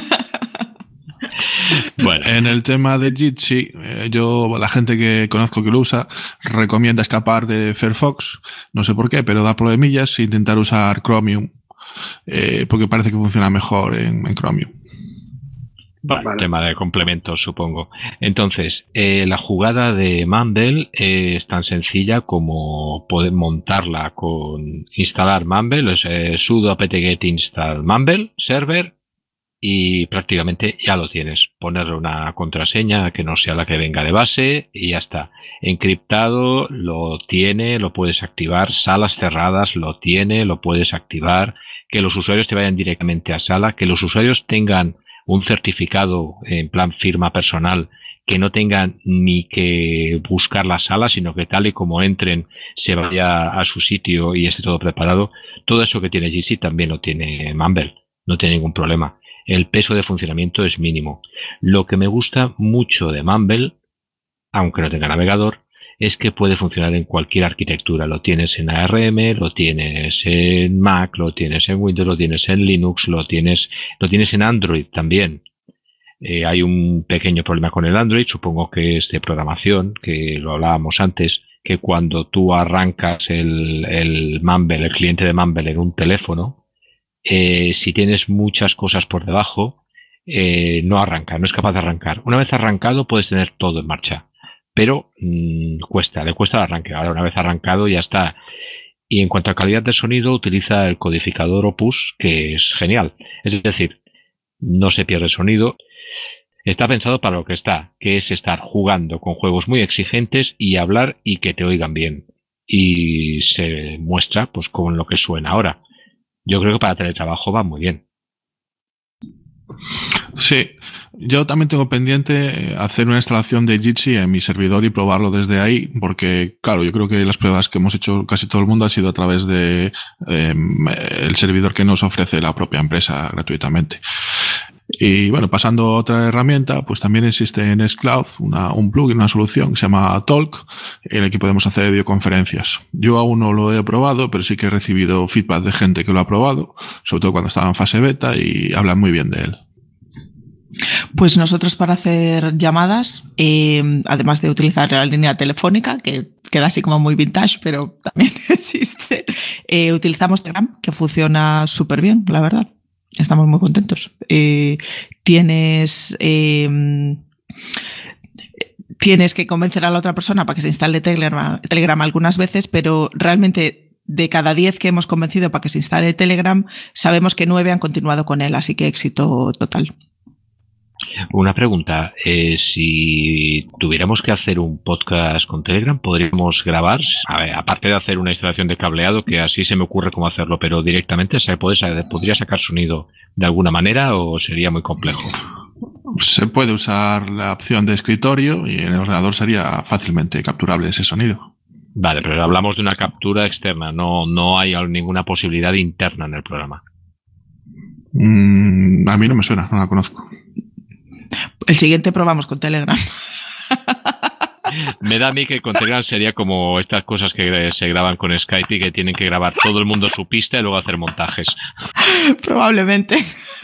Bueno. En el tema de Jitsi, la gente que conozco que lo usa recomienda escapar de Firefox, no sé por qué, pero da problemillas e intentar usar Chromium, porque parece que funciona mejor en Chromium. Vale. Tema de complementos, supongo. Entonces, la jugada de Mumble es tan sencilla como poder montarla con instalar Mumble, sudo apt-get install Mumble server y prácticamente ya lo tienes. Ponerle una contraseña que no sea la que venga de base y ya está. Encriptado lo puedes activar. Salas cerradas lo puedes activar. Que los usuarios te vayan directamente a sala, que los usuarios tengan un certificado en plan firma personal que no tengan ni que buscar la sala, sino que tal y como entren se vaya a su sitio y esté todo preparado. Todo eso que tiene Jitsi también lo tiene Mumble, no tiene ningún problema. El peso de funcionamiento es mínimo. Lo que me gusta mucho de Mumble, aunque no tenga navegador, es que puede funcionar en cualquier arquitectura. Lo tienes en ARM, lo tienes en Mac, lo tienes en Windows, lo tienes en Linux, lo tienes en Android también. Hay un pequeño problema con el Android, supongo que es de programación, que lo hablábamos antes, que cuando tú arrancas el Mumble, el cliente de Mumble en un teléfono, si tienes muchas cosas por debajo, no arranca, no es capaz de arrancar. Una vez arrancado puedes tener todo en marcha, pero le cuesta el arranque. Ahora, una vez arrancado ya está. Y en cuanto a calidad de sonido, utiliza el codificador Opus, que es genial. Es decir, no se pierde sonido. Está pensado para lo que está, que es estar jugando con juegos muy exigentes y hablar y que te oigan bien. Y se muestra pues con lo que suena ahora. Yo creo que para teletrabajo va muy bien. Sí, yo también tengo pendiente hacer una instalación de Jitsi en mi servidor y probarlo desde ahí, porque claro, yo creo que las pruebas que hemos hecho casi todo el mundo ha sido a través de el servidor que nos ofrece la propia empresa gratuitamente. Y bueno, pasando a otra herramienta, pues también existe en Nextcloud un plugin, una solución que se llama Talk, en el que podemos hacer videoconferencias. Yo aún no lo he probado, pero sí que he recibido feedback de gente que lo ha probado, sobre todo cuando estaba en fase beta, y hablan muy bien de él. Pues nosotros para hacer llamadas, además de utilizar la línea telefónica, que queda así como muy vintage, pero también existe, utilizamos Telegram, que funciona súper bien, la verdad. Estamos muy contentos. Tienes que convencer a la otra persona para que se instale Telegram algunas veces, pero realmente de cada 10 que hemos convencido para que se instale Telegram, sabemos que 9 han continuado con él, así que éxito total. Una pregunta, si tuviéramos que hacer un podcast con Telegram, ¿podríamos grabar? A ver, aparte de hacer una instalación de cableado, que así se me ocurre cómo hacerlo, pero directamente ¿podría sacar sonido de alguna manera o sería muy complejo? Se puede usar la opción de escritorio y en el ordenador sería fácilmente capturable ese sonido. Vale, pero hablamos de una captura externa, no hay ninguna posibilidad interna en el programa. A mí no me suena, no la conozco. El siguiente probamos con Telegram. Me da a mí que con Telegram sería como estas cosas que se graban con Skype y que tienen que grabar todo el mundo su pista y luego hacer montajes. Probablemente.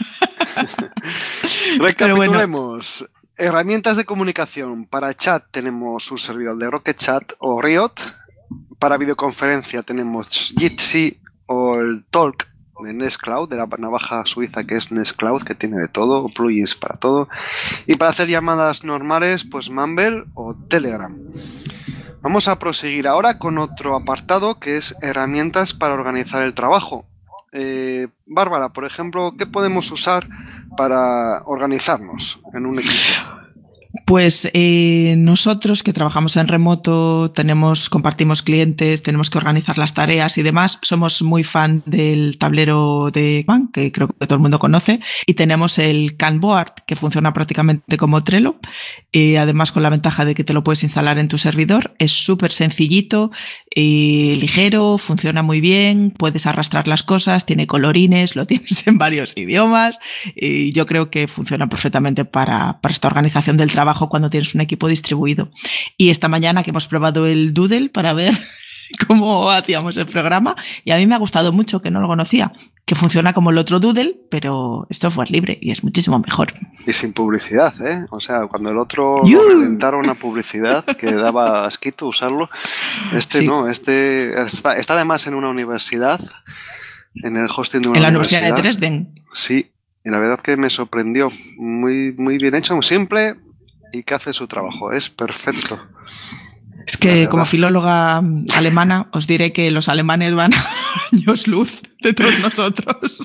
Recapitulemos. Bueno. Herramientas de comunicación. Para chat tenemos un servidor de Rocket Chat o Riot. Para videoconferencia tenemos Jitsi o el Talk de Nextcloud, de la navaja suiza que es Nextcloud, que tiene de todo, plugins para todo. Y para hacer llamadas normales, pues Mumble o Telegram. Vamos a proseguir ahora con otro apartado que es herramientas para organizar el trabajo. Bárbara, por ejemplo, ¿qué podemos usar para organizarnos en un equipo? Pues nosotros que trabajamos en remoto, compartimos clientes, tenemos que organizar las tareas y demás. Somos muy fan del tablero de Kanban, que creo que todo el mundo conoce, y tenemos el Kanboard, que funciona prácticamente como Trello, además con la ventaja de que te lo puedes instalar en tu servidor. Es súper sencillito, ligero, funciona muy bien, puedes arrastrar las cosas, tiene colorines, lo tienes en varios idiomas y yo creo que funciona perfectamente para esta organización del trabajo cuando tienes un equipo distribuido. Y esta mañana que hemos probado el Doodle para ver cómo hacíamos el programa, y a mí me ha gustado mucho, que no lo conocía, que funciona como el otro Doodle, pero es software libre y es muchísimo mejor. Y sin publicidad, ¿eh? O sea, cuando el otro inventaron una publicidad que daba asquito usarlo, sí. No, está además en una universidad, en el hosting de una universidad. En la Universidad de Dresden. Sí, y la verdad que me sorprendió. Muy, muy bien hecho, muy simple y que hace su trabajo. Es perfecto. Es que como filóloga alemana os diré que los alemanes van a años luz de todos nosotros.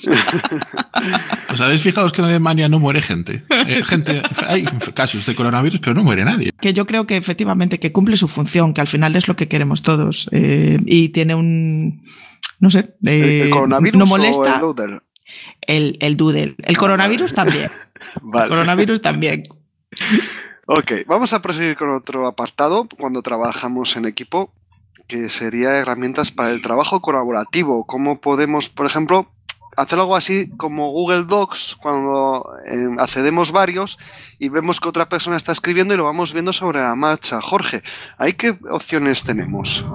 ¿Os habéis fijado que en Alemania no muere gente? Hay casos de coronavirus, pero no muere nadie. Que yo creo que efectivamente que cumple su función, que al final es lo que queremos todos. Y tiene un... No sé. ¿El coronavirus no molesta, o el Doodle? El Doodle. El coronavirus también. Vale. El coronavirus también. Ok, vamos a proseguir con otro apartado cuando trabajamos en equipo, que sería herramientas para el trabajo colaborativo. ¿Cómo podemos, por ejemplo, hacer algo así como Google Docs cuando accedemos varios y vemos que otra persona está escribiendo y lo vamos viendo sobre la marcha? Jorge, ¿ahí qué opciones tenemos?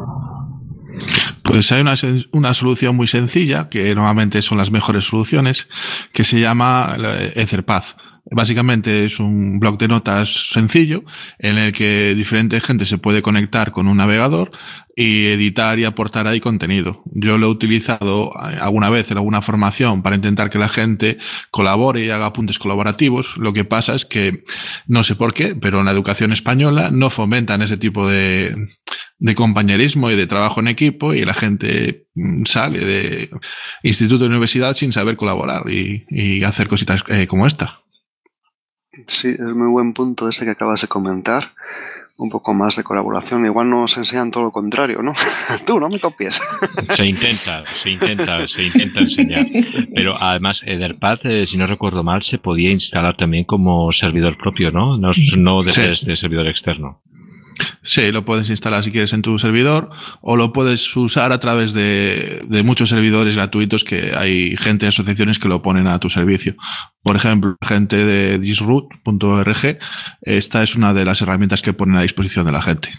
Pues hay una solución muy sencilla, que normalmente son las mejores soluciones, que se llama Etherpad. Básicamente es un bloc de notas sencillo en el que diferente gente se puede conectar con un navegador y editar y aportar ahí contenido. Yo lo he utilizado alguna vez en alguna formación para intentar que la gente colabore y haga apuntes colaborativos. Lo que pasa es que, no sé por qué, pero en la educación española no fomentan ese tipo de compañerismo y de trabajo en equipo, y la gente sale de instituto y universidad sin saber colaborar y hacer cositas como esta. Sí, es muy buen punto ese que acabas de comentar. Un poco más de colaboración. Igual nos enseñan todo lo contrario, ¿no? Tú, no me copies. Se intenta enseñar. Pero además, Etherpad, si no recuerdo mal, se podía instalar también como servidor propio, ¿no? No desde servidor externo. Sí, lo puedes instalar si quieres en tu servidor, o lo puedes usar a través de muchos servidores gratuitos, que hay gente, asociaciones que lo ponen a tu servicio. Por ejemplo, gente de disroot.org, esta es una de las herramientas que ponen a disposición de la gente.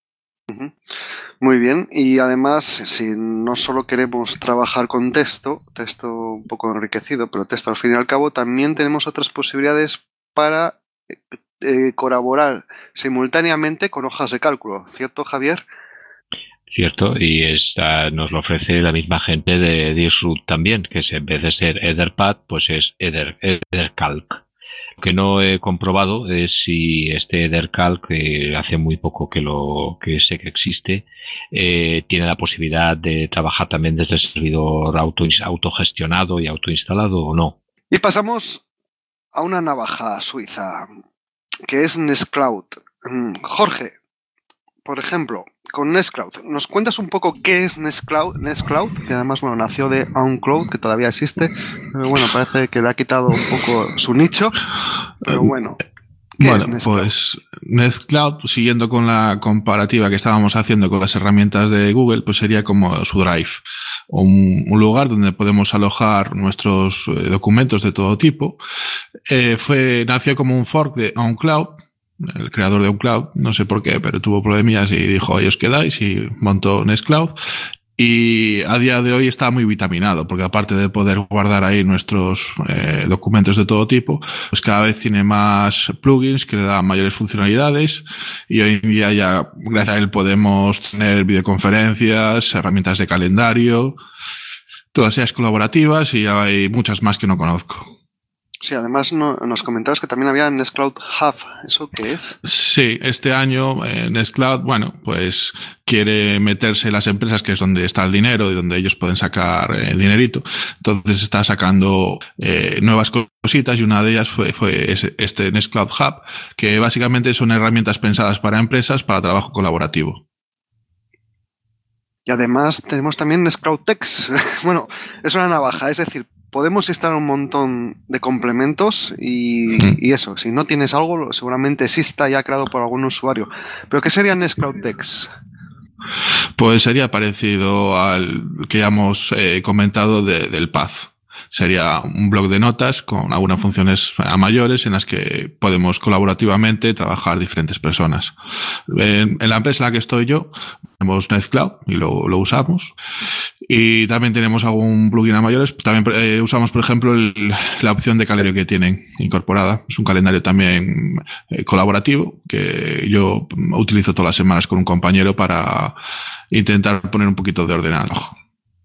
Muy bien, y además, si no solo queremos trabajar con texto un poco enriquecido, pero texto al fin y al cabo, también tenemos otras posibilidades para colaborar simultáneamente con hojas de cálculo, ¿cierto, Javier? Cierto, y esta nos lo ofrece la misma gente de Disroot también, que en vez de ser Etherpad, pues es Ethercalc. Lo que no he comprobado es si este Ethercalc, que hace muy poco que sé que existe, tiene la posibilidad de trabajar también desde el servidor autogestionado y autoinstalado o no. Y pasamos a una navaja suiza, que es Nextcloud. Jorge, por ejemplo, con Nextcloud, ¿nos cuentas un poco qué es Nextcloud? Que además, bueno, nació de OnCloud, que todavía existe, pero bueno, parece que le ha quitado un poco su nicho, pero bueno. Bueno, pues Nextcloud, siguiendo con la comparativa que estábamos haciendo con las herramientas de Google, pues sería como su Drive, un lugar donde podemos alojar nuestros documentos de todo tipo. Nació como un fork de OnCloud. El creador de OnCloud, no sé por qué, pero tuvo problemillas y dijo, oye, os quedáis, y montó Nextcloud. Y a día de hoy está muy vitaminado, porque aparte de poder guardar ahí nuestros documentos de todo tipo, pues cada vez tiene más plugins que le dan mayores funcionalidades, y hoy en día ya gracias a él podemos tener videoconferencias, herramientas de calendario, todas ellas colaborativas, y hay muchas más que no conozco. Sí, además nos comentabas que también había Nextcloud Hub. ¿Eso qué es? Sí, este año Nextcloud, bueno, pues quiere meterse en las empresas, que es donde está el dinero y donde ellos pueden sacar dinerito. Entonces está sacando nuevas cositas, y una de ellas fue este Nextcloud Hub, que básicamente son herramientas pensadas para empresas para trabajo colaborativo. Y además tenemos también Nextcloud Text. Bueno, es una navaja, es decir, podemos instalar un montón de complementos y eso, si no tienes algo, seguramente exista ya creado por algún usuario. ¿Pero qué sería Nextcloud Text? Pues sería parecido al que ya hemos comentado del Path. Sería un bloc de notas con algunas funciones a mayores en las que podemos colaborativamente trabajar diferentes personas. En la empresa en la que estoy yo, tenemos Nextcloud y lo usamos. Y también tenemos algún plugin a mayores. También usamos, por ejemplo, la opción de calendario que tienen incorporada. Es un calendario también colaborativo que yo utilizo todas las semanas con un compañero para intentar poner un poquito de orden al ojo.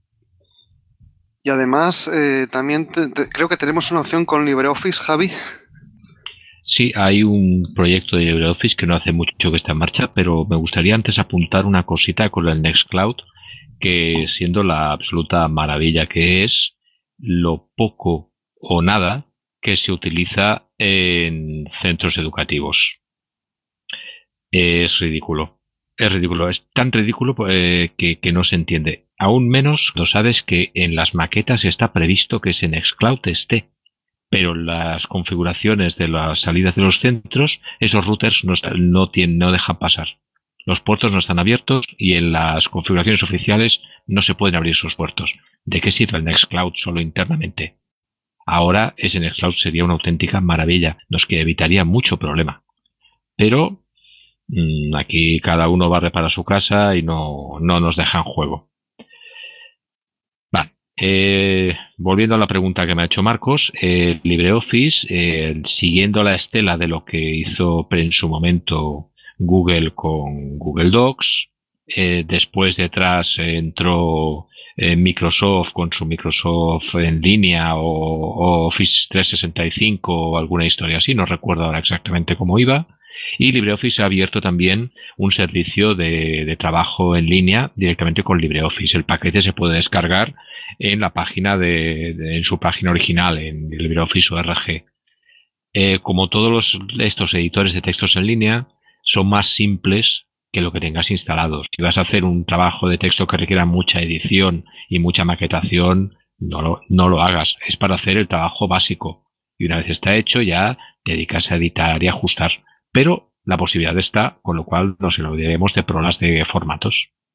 Y además, también creo que tenemos una opción con LibreOffice, Javi. Sí, hay un proyecto de LibreOffice que no hace mucho que está en marcha, pero me gustaría antes apuntar una cosita con el Nextcloud, que siendo la absoluta maravilla que es, lo poco o nada que se utiliza en centros educativos. Es ridículo. Es ridículo, es tan ridículo que no se entiende. Aún menos lo sabes que en las maquetas está previsto que ese Nextcloud esté. pero las configuraciones de las salidas de los centros, esos routers no dejan pasar. Los puertos no están abiertos y en las configuraciones oficiales no se pueden abrir esos puertos. ¿De qué sirve el Nextcloud solo internamente? Ahora ese Nextcloud sería una auténtica maravilla, nos que evitaría mucho problema. Pero aquí cada uno barre para su casa y no nos dejan juego. Vale. Volviendo a la pregunta que me ha hecho Marcos, LibreOffice, siguiendo la estela de lo que hizo en su momento Google con Google Docs, después detrás entró Microsoft con su Microsoft en línea o Office 365 o alguna historia así, no recuerdo ahora exactamente cómo iba. Y LibreOffice ha abierto también un servicio de trabajo en línea directamente con LibreOffice. El paquete se puede descargar en la página en su página original, en LibreOffice ORG. Como todos estos editores de textos en línea, son más simples que lo que tengas instalado. Si vas a hacer un trabajo de texto que requiera mucha edición y mucha maquetación, no lo hagas. Es para hacer el trabajo básico. Y una vez está hecho, ya te dedicas a editar y ajustar. Pero la posibilidad está, con lo cual nos olvidaremos de problemas de formatos.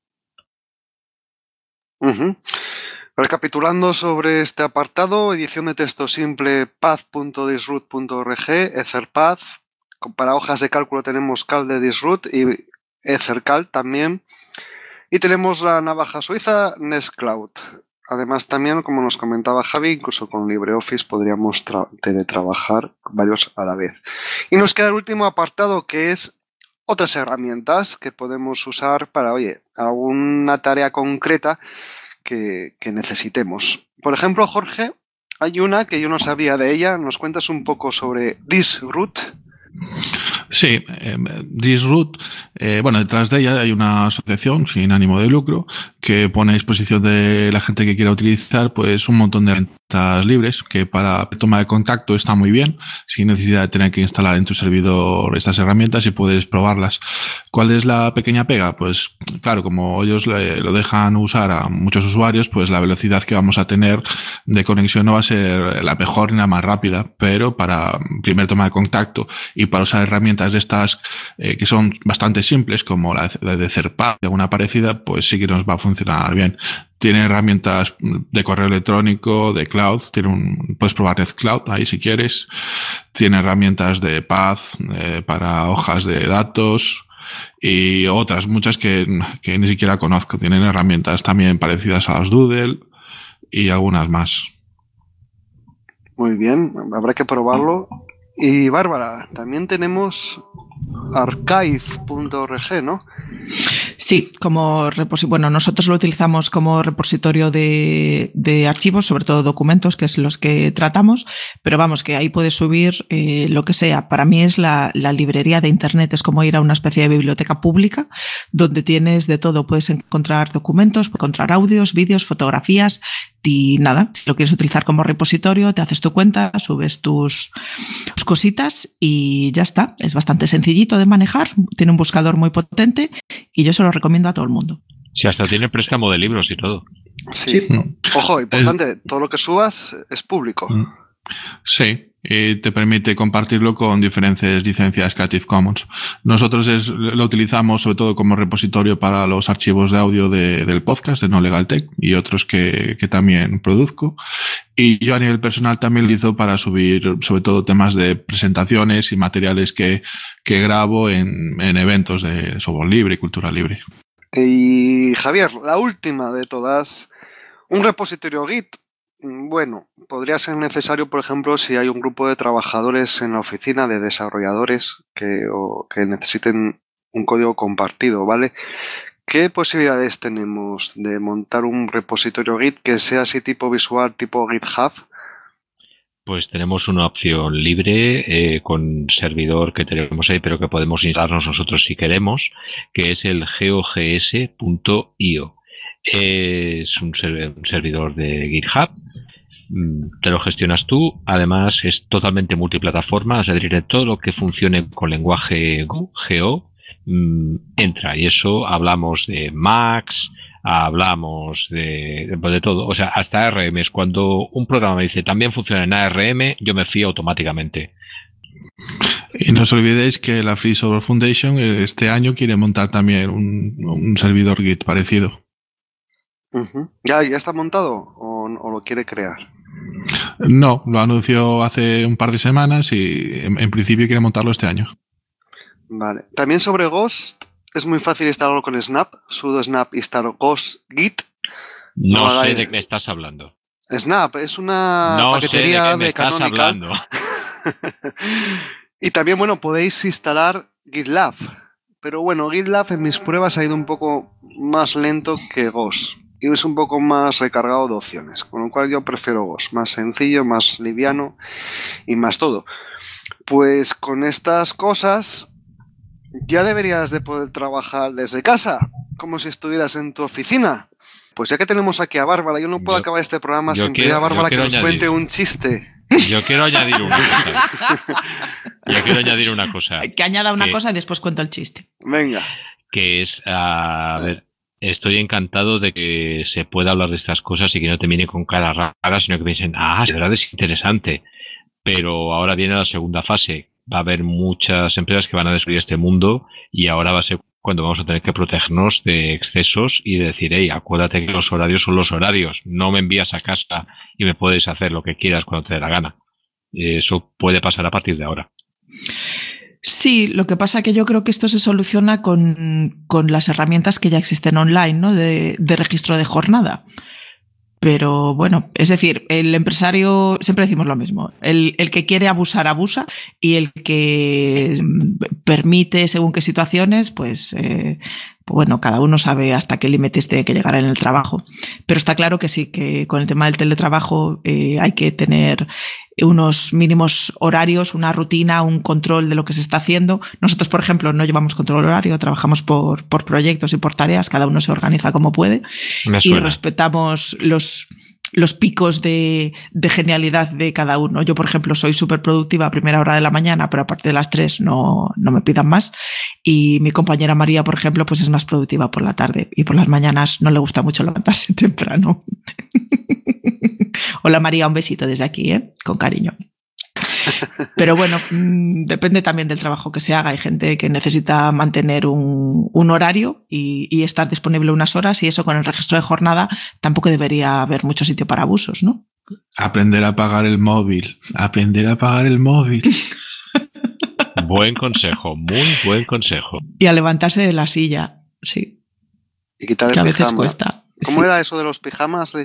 Recapitulando sobre este apartado, edición de texto simple path.disroot.org, Etherpath. Para hojas de cálculo tenemos cal de Disroot y Ethercal también. Y tenemos la navaja suiza Nextcloud. Además también, como nos comentaba Javi, incluso con LibreOffice podríamos teletrabajar varios a la vez. Y nos queda el último apartado, que es otras herramientas que podemos usar para, alguna tarea concreta que necesitemos. Por ejemplo, Jorge, hay una que yo no sabía de ella. ¿Nos cuentas un poco sobre Disroot? Sí, Disroot, detrás de ella hay una asociación sin ánimo de lucro que pone a disposición de la gente que quiera utilizar pues un montón de herramientas libres que para toma de contacto está muy bien, sin necesidad de tener que instalar en tu servidor estas herramientas y puedes probarlas. ¿Cuál es la pequeña pega? Pues claro, como ellos lo dejan usar a muchos usuarios, pues la velocidad que vamos a tener de conexión no va a ser la mejor ni la más rápida, pero para primer toma de contacto y para usar herramientas de estas que son bastante simples, como la de Etherpad, alguna parecida, pues sí que nos va a funcionar bien. Tiene herramientas de correo electrónico, de cloud, puedes probar Nextcloud ahí si quieres. Tiene herramientas de Path para hojas de datos y otras muchas que ni siquiera conozco. Tienen herramientas también parecidas a las Doodle y algunas más. Muy bien, habrá que probarlo. Y Bárbara, también tenemos archive.org, ¿no? Sí, como repositorio. Nosotros lo utilizamos como repositorio de archivos, sobre todo documentos, que es los que tratamos, pero vamos, que ahí puedes subir lo que sea. Para mí es la librería de Internet, es como ir a una especie de biblioteca pública donde tienes de todo. Puedes encontrar documentos, encontrar audios, vídeos, fotografías y nada, si lo quieres utilizar como repositorio, te haces tu cuenta, subes tus cositas y ya está. Es bastante sencillito de manejar, tiene un buscador muy potente y yo se lo recomiendo a todo el mundo. Sí, hasta tiene préstamo de libros y todo. Sí. Ojo, importante, todo lo que subas es público. Sí, y te permite compartirlo con diferentes licencias Creative Commons. Nosotros lo utilizamos sobre todo como repositorio para los archivos de audio del podcast de No Legal Tech y otros que también produzco. Y yo a nivel personal también lo utilizo para subir sobre todo temas de presentaciones y materiales que grabo en eventos de software libre y cultura libre. Y Javier, la última de todas, un repositorio Git. Bueno, podría ser necesario, por ejemplo, si hay un grupo de trabajadores en la oficina, de desarrolladores que necesiten un código compartido, ¿vale? ¿Qué posibilidades tenemos de montar un repositorio Git que sea así tipo visual, tipo GitHub? Pues tenemos una opción libre con servidor que tenemos ahí, pero que podemos instalarnos nosotros si queremos, que es el gogs.io. Es un servidor de GitHub. Te lo gestionas tú, además es totalmente multiplataforma, es decir, todo lo que funcione con lenguaje Go entra, y eso hablamos de Macs, hablamos de todo, o sea, hasta ARMs. Cuando un programa me dice también funciona en ARM, yo me fío automáticamente. Y no os olvidéis que la Free Software Foundation este año quiere montar también un servidor Git parecido. ¿Ya está montado o lo quiere crear? No, lo anunció hace un par de semanas y en principio quiere montarlo este año. Vale. También sobre Ghost, es muy fácil instalarlo con Snap, sudo snap install Ghost Git. No sé de qué me estás hablando. Snap es una paquetería de Canonical. Y también, bueno, podéis instalar GitLab. Pero bueno, GitLab en mis pruebas ha ido un poco más lento que Ghost. Y es un poco más recargado de opciones. Con lo cual yo prefiero Ghost. Más sencillo, más liviano y más todo. Pues con estas cosas ya deberías de poder trabajar desde casa. Como si estuvieras en tu oficina. Pues ya que tenemos aquí a Bárbara, yo no puedo acabar este programa sin pedir a Bárbara que nos cuente un chiste. Yo quiero añadir una cosa. Que añada una cosa y después cuento el chiste. Venga. Que es, a ver, estoy encantado de que se pueda hablar de estas cosas y que no te miren con cara rara, sino que piensen, de verdad es interesante. Pero ahora viene la segunda fase. Va a haber muchas empresas que van a destruir este mundo y ahora va a ser cuando vamos a tener que protegernos de excesos y de decir, acuérdate que los horarios son los horarios, no me envías a casa y me puedes hacer lo que quieras cuando te dé la gana. Eso puede pasar a partir de ahora. Sí, lo que pasa es que yo creo que esto se soluciona con las herramientas que ya existen online, ¿no? De registro de jornada. Pero bueno, es decir, el empresario, siempre decimos lo mismo, el que quiere abusar, abusa, y el que permite según qué situaciones, pues bueno, cada uno sabe hasta qué límites tiene que llegar en el trabajo. Pero está claro que sí, que con el tema del teletrabajo hay que tener unos mínimos horarios, una rutina, un control de lo que se está haciendo. Nosotros, por ejemplo, no llevamos control horario, trabajamos por proyectos y por tareas, cada uno se organiza como puede y respetamos los picos de genialidad de cada uno. Yo, por ejemplo, soy súper productiva a primera hora de la mañana, pero a partir de las 3 no me pidan más. Y mi compañera María, por ejemplo, pues es más productiva por la tarde y por las mañanas no le gusta mucho levantarse temprano. Hola María, un besito desde aquí, con cariño. Pero bueno, depende también del trabajo que se haga. Hay gente que necesita mantener un horario y estar disponible unas horas, y eso con el registro de jornada tampoco debería haber mucho sitio para abusos, ¿no? Aprender a apagar el móvil. Aprender a apagar el móvil. Buen consejo, muy buen consejo. Y a levantarse de la silla, sí. Y quitar el que a pijama. veces cuesta. ¿Cómo era eso de los pijamas?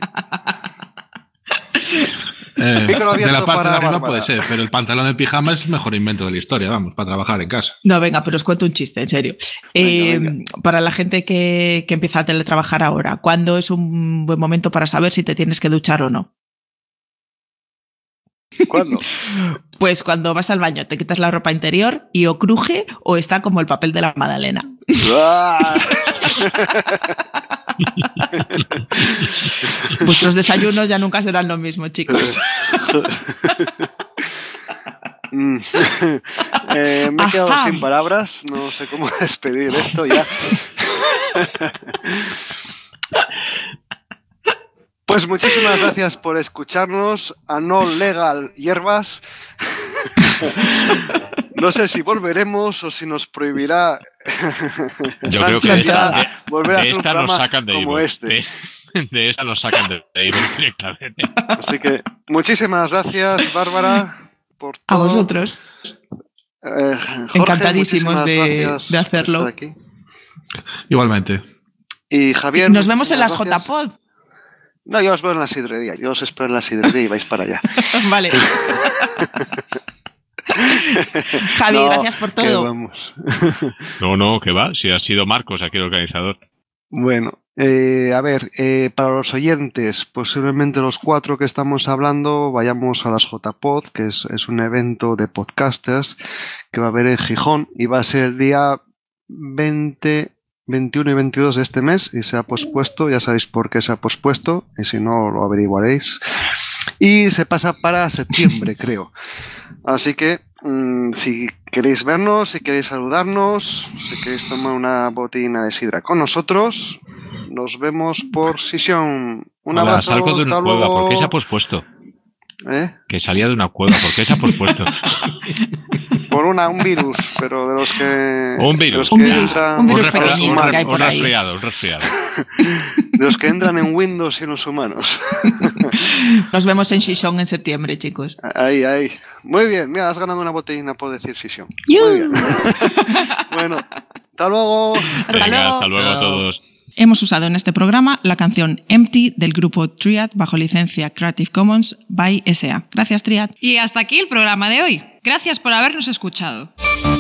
De la parte de arriba puede ser, pero el pantalón del pijama es el mejor invento de la historia, vamos, para trabajar en casa. No, venga, pero os cuento un chiste, en serio. Venga. Para la gente que empieza a teletrabajar ahora, ¿cuándo es un buen momento para saber si te tienes que duchar o no? ¿Cuándo? Pues cuando vas al baño, te quitas la ropa interior y o cruje o está como el papel de la magdalena. Vuestros desayunos ya nunca serán lo mismo, chicos. Me he quedado sin palabras, no sé cómo despedir esto ya. Pues muchísimas gracias por escucharnos a No Legal Hierbas. No sé si volveremos o si nos prohibirá. Yo creo que volver a hacer un programa nos sacan de como este. De esa nos sacan de directamente. Así que muchísimas gracias, Bárbara, por todo. A vosotros. Jorge, encantadísimos de hacerlo. Igualmente. Y Javier. Nos vemos en las JPod. No, yo os veo en la sidrería. Yo os espero en la sidrería y vais para allá. Vale. Javi, gracias por todo. Vamos. No, que va. Si ha sido Marcos aquí el organizador. Bueno, a ver, para los oyentes, posiblemente los 4 que estamos hablando vayamos a las JPod, que es un evento de podcasters que va a haber en Gijón y va a ser el día 20, 21 y 22 de este mes y se ha pospuesto, ya sabéis por qué se ha pospuesto y si no lo averiguaréis. Y se pasa para septiembre, creo. Así que si queréis vernos, si queréis saludarnos, si queréis tomar una botellina de sidra con nosotros, Nos vemos por Sisión. Un Hola, abrazo. salgo de una hasta cueva. luego. ¿Por qué se ha pospuesto? ¿Eh? Que salía de una cueva. ¿Por qué se ha pospuesto? Por un virus, pero de los que... Un virus. de los que Un virus, entran- un virus en los pequeñito humanos, que hay por ahí. Un resfriado. de los que entran en Windows y en los humanos. Nos vemos en Shishon en septiembre, chicos. Ahí. Muy bien, mira, has ganado una botellina por decir Sisión. ¡Yu! Muy bien. Bueno, hasta luego. Venga, hasta luego a Chao. todos. Hemos usado en este programa la canción Empty del grupo Triad bajo licencia Creative Commons by SA. Gracias, Triad. Y hasta aquí el programa de hoy. Gracias por habernos escuchado.